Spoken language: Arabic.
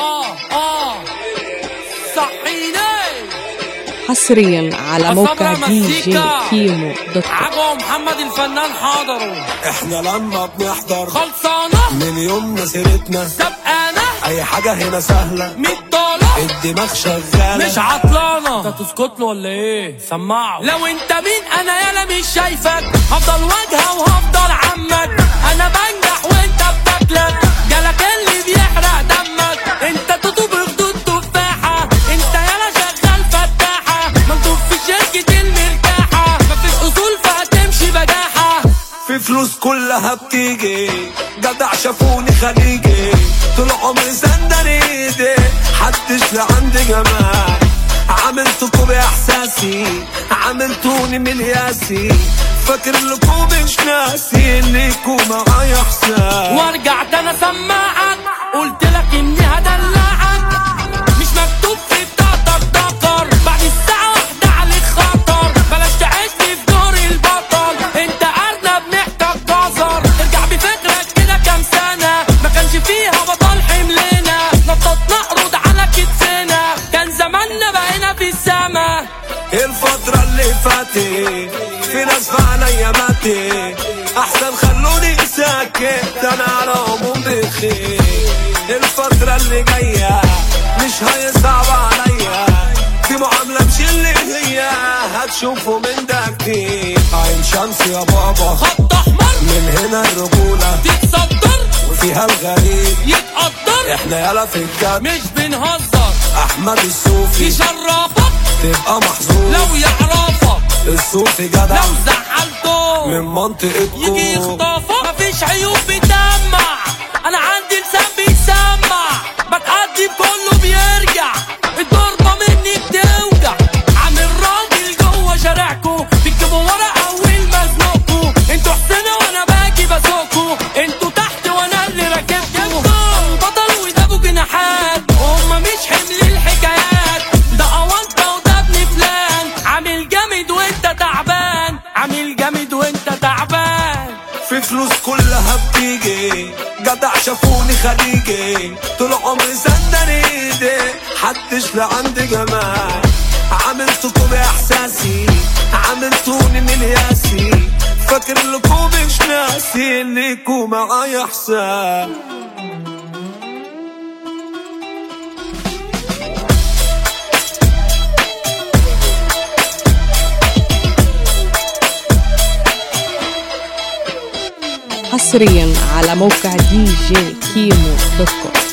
صحيني حصريا على موقع دي جي كيمو دوت كوم. عجو محمد الفنان حضروا. احنا لما بنحضر خلصانة من يومنا سيرتنا سبقانة، اي حاجة هنا سهلة، $100 الدماغ شغالة مش عطلانة. انت تسكت له ولا ايه؟ سمعوا. لو انت مين انا يالا مش شايفك، هفضل واجهة وهفضل عمك. انا بنجح وانت بتاكلك، جالك اللي بيحرق دمك. انت تطوب خدود تفاحة، انت يالا شغال فتاحة. مندوب في شركة المرتاحة، مفيش اصول فهتمشي بجاحة. في فلوس كلها بتيجي، جدع شافوني خليجي، طول عمري سندر ايدي، حدش لعندي جمال. عملتكوا باحساسي، عملتوني من ياسي، فاكر لكم مش ناسي انكوا معايا حساب. ورجعت انا سماعك، قلت لك اني هدلعك، مش مكتوب في بتاعتك دكر. بعد الساعة واحدة عليك خطر، بلاش تعيشني في دور البطل. انت ارنب محتاج جزر، ارجع بفكرك كده كام سنة، ما كانش فيها بطل حملنا، نطط نقرض على كتفنا، كان زماننا بقينا في السما. الفترة اللي فاتت في ناس عليا ماتت، احسن خلوني ساكت انا على عموم بخير. الفترة اللي جاية مش هيصعب عليا، في معاملة مش اللي هي هتشوفوا من ده كتير. عين شمس يا بابا، خط احمر من هنا الرجولة تتصدر، وفيها الغريب يتقدر. احنا يلا في الجد مش بنهزر، احمد الصوفي يشرفك تبقى محظوظ لو يعرفك، الصوفي جدع لو زعلته من منطقتكم يجي يخطفك. مفيش عيوب بتدمع، انا عندي لسان بيسمع، بتقدم كله بيرجع، الضربة مني بتوجع. عامل راجل جوه شارعكو، بتجيبوا ورا اول مزنوقكو. انتوا حسنا وانا باجي بسوقكو، انتوا تحت وانا اللي راكبكو. بطل وده جناحات، وهم مش حمل الحكايات. ده اوانطة وده ابن فلان، عامل جامد وانت تعبان، عامل جامد وانت تعبان. في فلوس كلها بتيجي، جدع شافوني خليجي، طول عمري سندر ايدي، حدش لعندي جمال. عملتكوا باحساسي، عملتوني من ياسي، فاكر لكم مش ناسي انكوا معايا حساب. حصريا على موقع دي جي كيمو دوت كوم.